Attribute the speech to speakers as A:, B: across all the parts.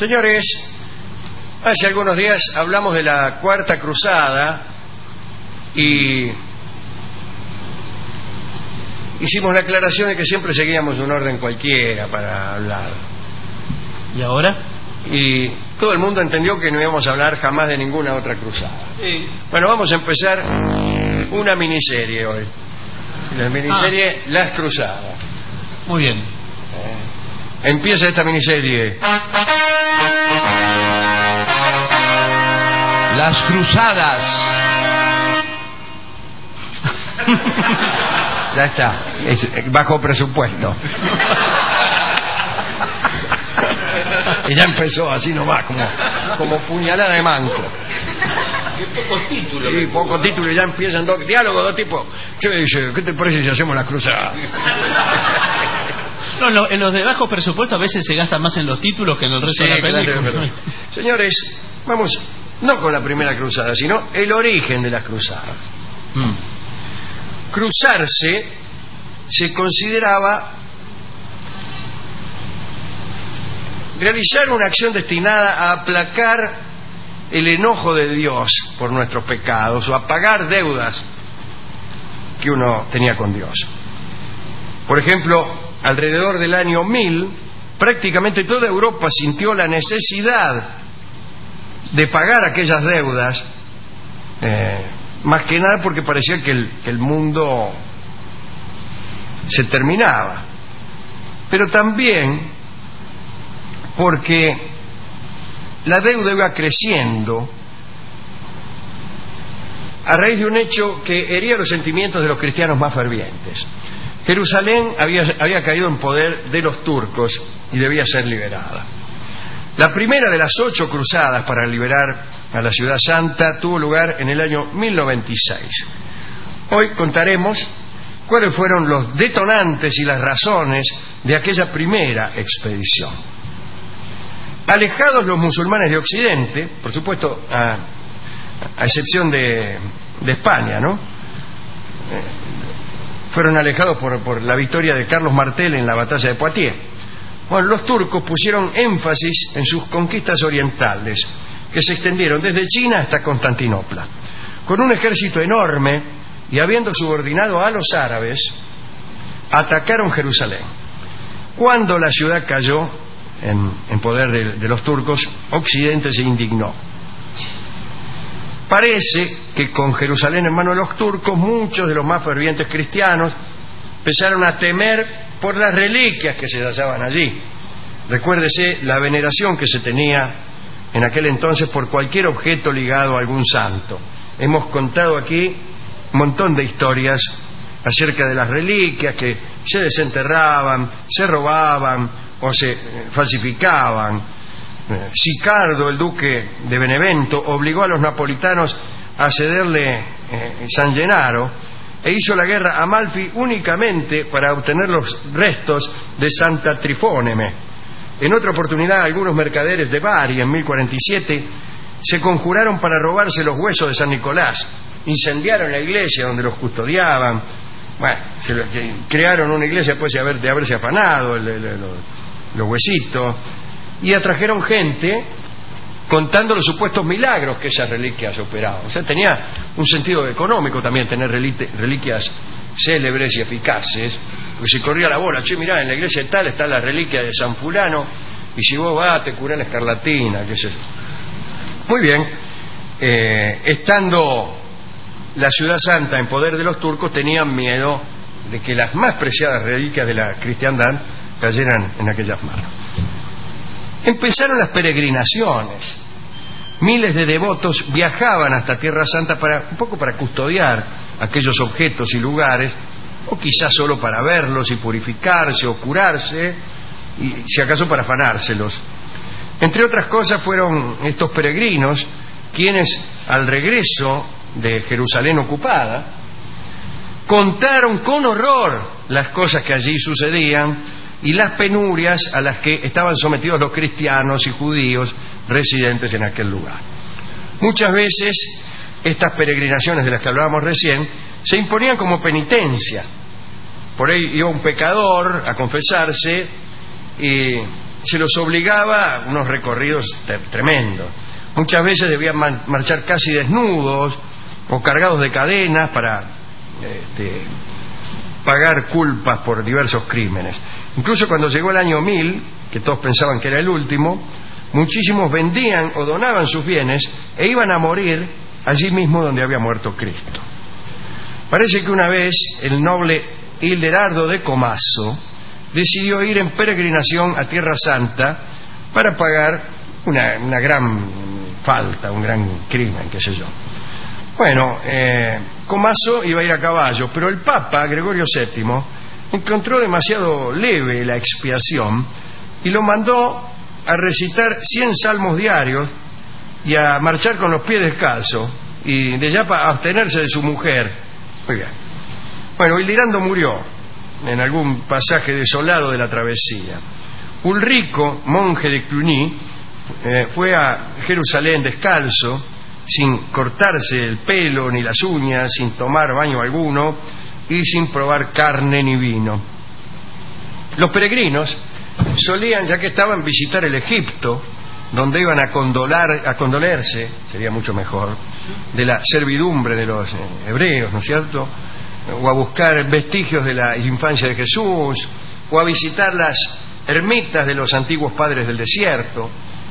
A: Señores, hace algunos días hablamos de la Cuarta Cruzada y hicimos la aclaración de que siempre seguíamos un orden cualquiera para hablar.
B: ¿Y ahora?
A: Y todo el mundo entendió que no íbamos a hablar jamás de ninguna otra cruzada.
B: Sí.
A: Bueno, vamos a empezar una miniserie hoy. La miniserie Las Cruzadas.
B: Muy bien.
A: Empieza esta miniserie.
B: Las Cruzadas.
A: Ya está, es bajo presupuesto. Y ya empezó así nomás, como puñalada de manco.
B: Qué poco título.
A: Sí, poco título y ya empiezan dos diálogos, dos tipos. Che, dice, ¿qué te parece si hacemos las cruzadas?
B: No, en los de bajo presupuesto a veces se gasta más en los títulos que en el resto de la película.
A: Claro. Señores, vamos, no con la primera cruzada, sino el origen de las cruzadas. Cruzarse se consideraba realizar una acción destinada a aplacar el enojo de Dios por nuestros pecados o a pagar deudas que uno tenía con Dios. Por ejemplo, alrededor del año 1000, prácticamente toda Europa sintió la necesidad de pagar aquellas deudas, más que nada porque parecía que el mundo se terminaba, pero también porque la deuda iba creciendo a raíz de un hecho que hería los sentimientos de los cristianos más fervientes. Jerusalén había caído en poder de los turcos y debía ser liberada. La primera de las 8 cruzadas para liberar a la Ciudad Santa tuvo lugar en el año 1096. Hoy contaremos cuáles fueron los detonantes y las razones de aquella primera expedición. Alejados los musulmanes de Occidente, por supuesto, a excepción de España, ¿no? Fueron alejados por la victoria de Carlos Martel en la batalla de Poitiers. Bueno, los turcos pusieron énfasis en sus conquistas orientales, que se extendieron desde China hasta Constantinopla. Con un ejército enorme y habiendo subordinado a los árabes, atacaron Jerusalén. Cuando la ciudad cayó en poder de los turcos, Occidente se indignó. Parece que con Jerusalén en manos de los turcos, muchos de los más fervientes cristianos empezaron a temer por las reliquias que se hallaban allí. Recuérdese la veneración que se tenía en aquel entonces por cualquier objeto ligado a algún santo. Hemos contado aquí un montón de historias acerca de las reliquias que se desenterraban, se robaban o se falsificaban. Sicardo, el duque de Benevento, obligó a los napolitanos a cederle San Gennaro e hizo la guerra a Amalfi únicamente para obtener los restos de Santa Trifóneme. En otra oportunidad, algunos mercaderes de Bari, en 1047, se conjuraron para robarse los huesos de San Nicolás. Incendiaron la iglesia donde los custodiaban. Bueno, crearon una iglesia después de haberse afanado los huesitos, y atrajeron gente contando los supuestos milagros que esas reliquias operaban. O sea, tenía un sentido económico también tener reliquias célebres y eficaces, porque se corría la bola. Che, mirá, en la iglesia tal está la reliquia de San Fulano, y si vos vas te curás la escarlatina, qué sé yo. Muy bien, estando la Ciudad Santa en poder de los turcos, tenían miedo de que las más preciadas reliquias de la cristiandad cayeran en aquellas manos. Empezaron las peregrinaciones. Miles de devotos viajaban hasta Tierra Santa un poco para custodiar aquellos objetos y lugares, o quizás solo para verlos y purificarse o curarse, y si acaso para afanárselos. Entre otras cosas, fueron estos peregrinos quienes, al regreso de Jerusalén ocupada, contaron con horror las cosas que allí sucedían y las penurias a las que estaban sometidos los cristianos y judíos residentes en aquel lugar. Muchas veces estas peregrinaciones de las que hablábamos recién se imponían como penitencia. Por ahí iba un pecador a confesarse y se los obligaba a unos recorridos tremendos. Muchas veces debían marchar casi desnudos o cargados de cadenas para pagar culpas por diversos crímenes. Incluso cuando llegó el año 1000, que todos pensaban que era el último, muchísimos vendían o donaban sus bienes e iban a morir allí mismo donde había muerto Cristo. Parece que una vez el noble Hildegardo de Comaso decidió ir en peregrinación a Tierra Santa para pagar una gran falta, un gran crimen, qué sé yo. Bueno, Comaso iba a ir a caballo, pero el Papa Gregorio VII encontró demasiado leve la expiación y lo mandó a recitar 100 salmos diarios y a marchar con los pies descalzos y de ya para abstenerse de su mujer. Muy bien. Bueno, Hildegardo murió en algún pasaje desolado de la travesía. Ulrico, monje de Cluny, fue a Jerusalén descalzo, sin cortarse el pelo ni las uñas, sin tomar baño alguno y sin probar carne ni vino. Los peregrinos solían, ya que estaban, visitar el Egipto, donde iban a condolerse, sería mucho mejor, de la servidumbre de los hebreos, ¿no es cierto?, o a buscar vestigios de la infancia de Jesús, o a visitar las ermitas de los antiguos padres del desierto.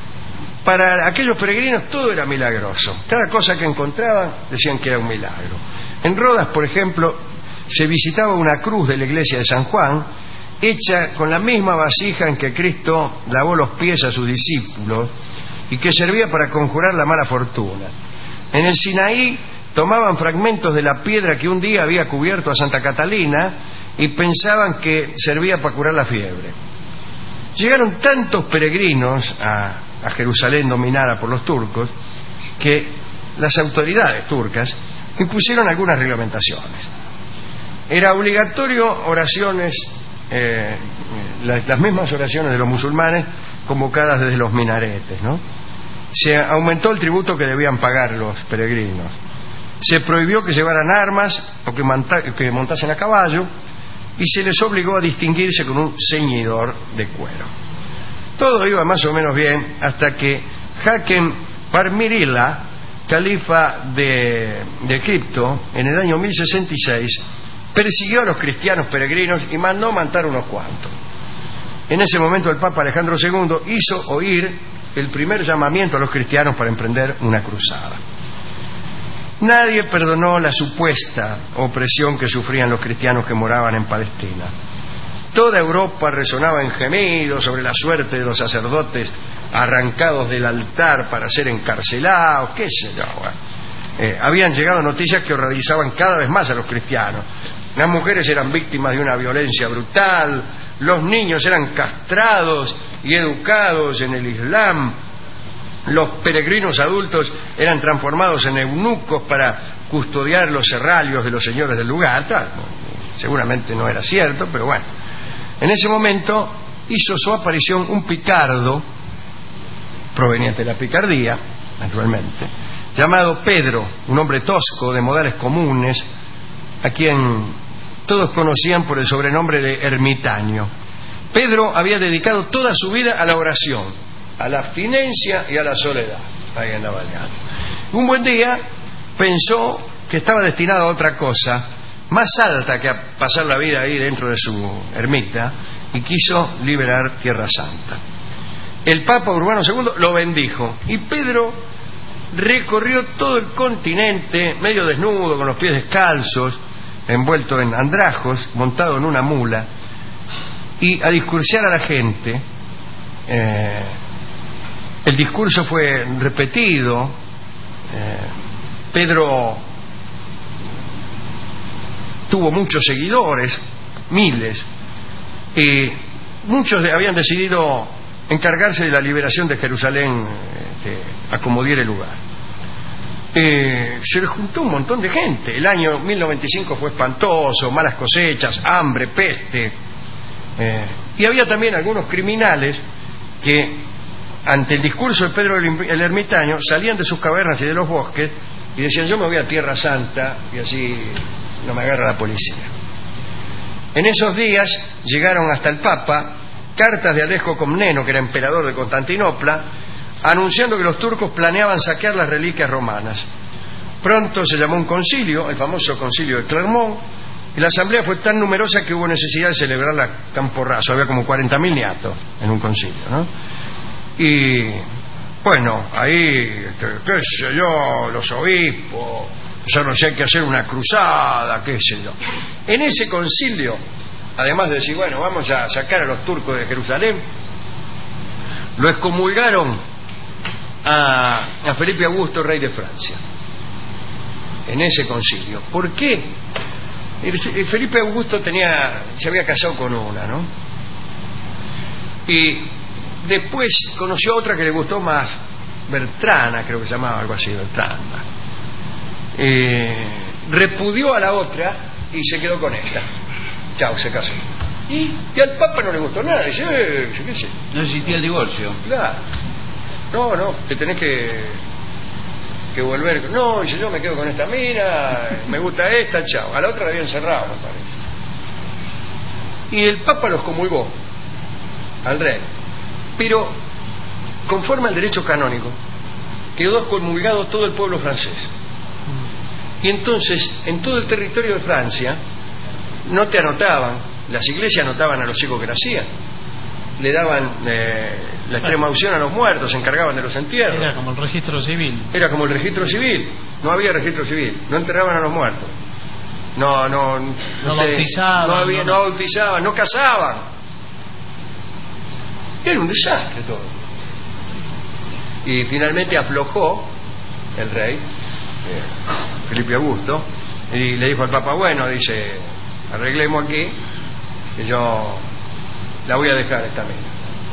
A: Para aquellos peregrinos todo era milagroso. Cada cosa que encontraban decían que era un milagro. En Rodas, por ejemplo, se visitaba una cruz de la iglesia de San Juan, hecha con la misma vasija en que Cristo lavó los pies a sus discípulos y que servía para conjurar la mala fortuna. En el Sinaí tomaban fragmentos de la piedra que un día había cubierto a Santa Catalina y pensaban que servía para curar la fiebre. Llegaron tantos peregrinos a Jerusalén dominada por los turcos que las autoridades turcas impusieron algunas reglamentaciones. Era obligatorio oraciones, las mismas oraciones de los musulmanes convocadas desde los minaretes, ¿no? Se aumentó el tributo que debían pagar los peregrinos. Se prohibió que llevaran armas o que montasen a caballo y se les obligó a distinguirse con un ceñidor de cuero. Todo iba más o menos bien hasta que Hakem Parmirila, califa de Egipto, en el año 1066, persiguió a los cristianos peregrinos y mandó matar unos cuantos. En ese momento el Papa Alejandro II hizo oír el primer llamamiento a los cristianos para emprender una cruzada. Nadie perdonó la supuesta opresión que sufrían los cristianos que moraban en Palestina. Toda Europa resonaba en gemidos sobre la suerte de los sacerdotes arrancados del altar para ser encarcelados, qué sé yo. Habían llegado noticias que horrorizaban cada vez más a los cristianos. Las mujeres eran víctimas de una violencia brutal, los niños eran castrados y educados en el Islam, los peregrinos adultos eran transformados en eunucos para custodiar los serralios de los señores del lugar. Seguramente no era cierto, pero bueno. En ese momento hizo su aparición un picardo, proveniente de la picardía, naturalmente, llamado Pedro, un hombre tosco de modales comunes, a quien todos conocían por el sobrenombre de ermitaño. Pedro había dedicado toda su vida a la oración, a la abstinencia y a la soledad. Ahí andaba el gato. Un buen día pensó que estaba destinado a otra cosa más alta que a pasar la vida ahí dentro de su ermita, y quiso liberar Tierra Santa. El Papa Urbano II lo bendijo y Pedro recorrió todo el continente medio desnudo, con los pies descalzos, envuelto en andrajos, montado en una mula, y a discursiar a la gente. El discurso fue repetido. Pedro tuvo muchos seguidores, miles, y muchos habían decidido encargarse de la liberación de Jerusalén, a como diera lugar. Se le juntó un montón de gente. El año 1095 fue espantoso, malas cosechas, hambre, peste, y había también algunos criminales que, ante el discurso de Pedro el ermitaño, salían de sus cavernas y de los bosques y decían: yo me voy a Tierra Santa y así no me agarra la policía. En esos días llegaron hasta el Papa cartas de Alejo Comneno, que era emperador de Constantinopla, anunciando que los turcos planeaban saquear las reliquias romanas. Pronto se llamó un concilio, el famoso concilio de Clermont, y la asamblea fue tan numerosa que hubo necesidad de celebrarla a camporrazo. Había como 40.000 niatos en un concilio, ¿no? Y bueno, ahí, qué sé yo, los obispos, yo no sé, hay que hacer una cruzada, qué sé yo. En ese concilio, además de decir, bueno, vamos a sacar a los turcos de Jerusalén, lo excomulgaron a Felipe Augusto, rey de Francia, en ese concilio. ¿Por qué? Felipe Augusto se había casado con una, ¿no? Y después conoció a otra que le gustó más, Bertrana, creo que se llamaba, algo así, Bertrana. Repudió a la otra y se quedó con esta. Chao, se casó. Y al Papa no le gustó nada. Dice, ¿qué sé?
C: No existía el divorcio.
A: Claro. No, te tenés que volver. No, dice, yo me quedo con esta mina, me gusta esta, chao. A la otra la había encerrado, me parece. Y el Papa los comulgó al rey. Pero, conforme al derecho canónico, quedó excomulgado todo el pueblo francés. Y entonces, en todo el territorio de Francia, no te anotaban, las iglesias anotaban a los hijos que nacían, le daban la extrema unción a los muertos, se encargaban de los entierros.
B: Era como el registro civil.
A: Era como el registro civil. No había registro civil, no enterraban a los muertos. No bautizaban. No bautizaban, no casaban. Era un desastre todo. Y finalmente aflojó el rey, Felipe Augusto, y le dijo al Papa, bueno, dice, arreglemos aquí, que yo la voy a dejar esta mina.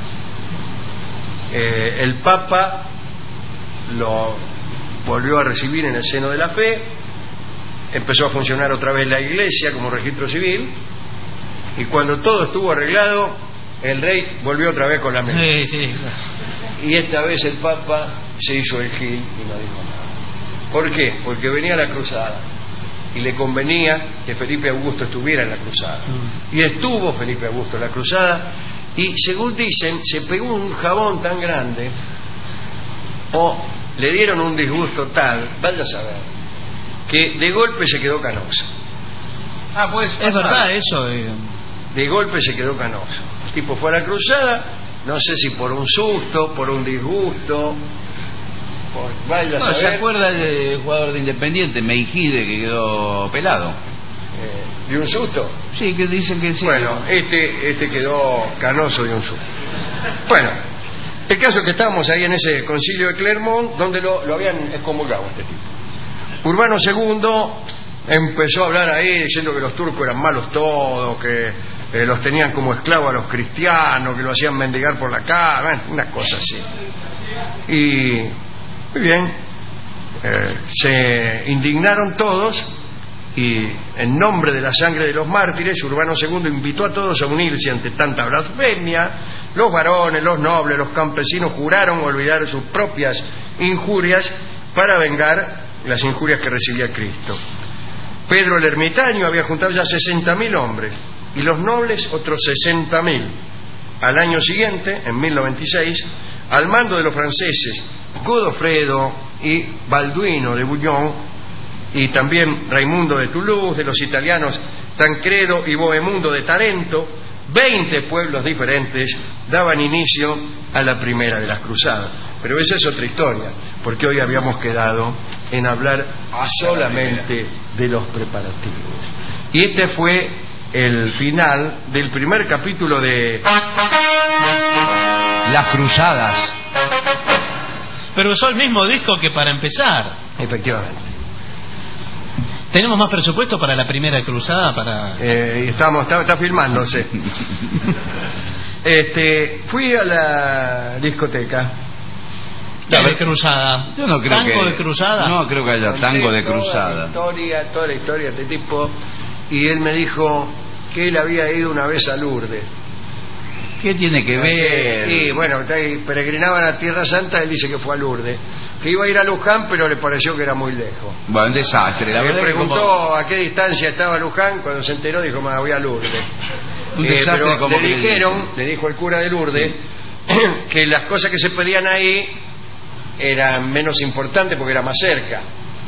A: El Papa lo volvió a recibir en el seno de la fe, empezó a funcionar otra vez la iglesia como registro civil, y cuando todo estuvo arreglado, el rey volvió otra vez con la mina.
B: Sí.
A: Y esta vez el Papa se hizo el gil y no dijo nada. ¿Por qué? Porque venía la cruzada y le convenía que Felipe Augusto estuviera en la cruzada. Y estuvo Felipe Augusto en la cruzada, y según dicen, se pegó un jabón tan grande o le dieron un disgusto tal, vaya a saber, que de golpe se quedó canoso.
C: Pues
B: es verdad eso.
A: De golpe se quedó canoso. El tipo fue a la cruzada, no sé si por un susto, por un disgusto, vaya a saber.
C: ¿Se acuerda del jugador de Independiente, Meijide, que quedó pelado?
A: ¿De un susto?
C: Sí, que dicen que sí.
A: Bueno, este quedó canoso de un susto. Bueno, el caso es que estábamos ahí en ese concilio de Clermont, donde lo habían excomulgado este tipo. Urbano II empezó a hablar ahí diciendo que los turcos eran malos todos, que los tenían como esclavos a los cristianos, que lo hacían mendigar por la calle, una cosa así. Y muy bien, se indignaron todos, y en nombre de la sangre de los mártires, Urbano II invitó a todos a unirse ante tanta blasfemia. Los varones, los nobles, los campesinos juraron olvidar sus propias injurias para vengar las injurias que recibía Cristo. Pedro el Ermitaño había juntado ya 60.000 hombres, y los nobles otros 60.000. Al año siguiente, en 1096, al mando de los franceses Godofredo y Balduino de Bouillon, y también Raimundo de Toulouse, de los italianos Tancredo y Bohemundo de Tarento, 20 pueblos diferentes daban inicio a la primera de las cruzadas. Pero esa es otra historia, porque hoy habíamos quedado en hablar solamente de los preparativos. Y este fue el final del primer capítulo de
C: Las Cruzadas.
B: Pero usó el mismo disco que para empezar.
A: Efectivamente.
B: ¿Tenemos más presupuesto para la primera cruzada?
A: Está filmándose. Fui a la discoteca.
B: ¿De cruzada?
C: Yo no creo
B: ¿Tango de cruzada?
C: No creo que haya tango de cruzada.
A: Toda la historia de este tipo. Y él me dijo que él había ido una vez a Lourdes.
C: ¿Qué tiene que ver?
A: Y bueno, peregrinaban a Tierra Santa, él dice que fue a Lourdes. Que iba a ir a Luján, pero le pareció que era muy lejos.
C: Bueno, un desastre. La
A: me
C: verdad
A: preguntó a qué distancia estaba Luján, cuando se enteró dijo, me voy a Lourdes.
C: Un desastre
A: pero
C: como
A: le dijo el cura de Lourdes que las cosas que se pedían ahí eran menos importantes porque era más cerca.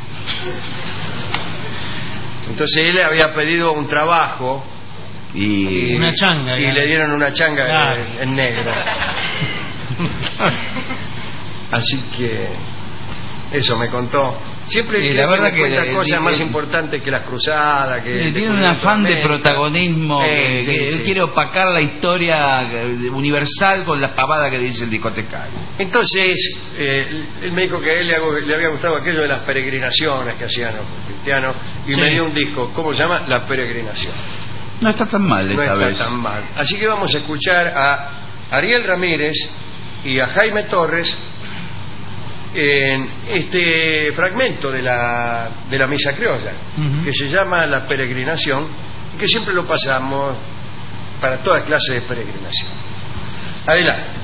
A: Entonces él había pedido un trabajo
C: y
B: una changa.
A: Y le dieron una changa
B: Claro.
A: en negro. Así que eso me contó. Siempre
C: la verdad que
A: cuenta cosas más
C: tiene-
A: importantes que las cruzadas, que
C: tiene un afán de protagonismo,
A: Sí,
C: que
A: sí.
C: él quiere opacar la historia universal con la pavada que dice el discotecario.
A: Entonces, él me dijo que a él le había gustado aquello de las peregrinaciones que hacían los cristianos y
B: Sí.
A: me dio un disco. ¿Cómo se llama? La peregrinación.
C: No está tan mal
A: No
C: esta
A: está
C: vez.
A: tan mal. Así que vamos a escuchar a Ariel Ramírez y a Jaime Torres en este fragmento de la misa criolla,
B: Ujú.
A: que se llama La peregrinación, y que siempre lo pasamos para toda clase de peregrinación. Adelante.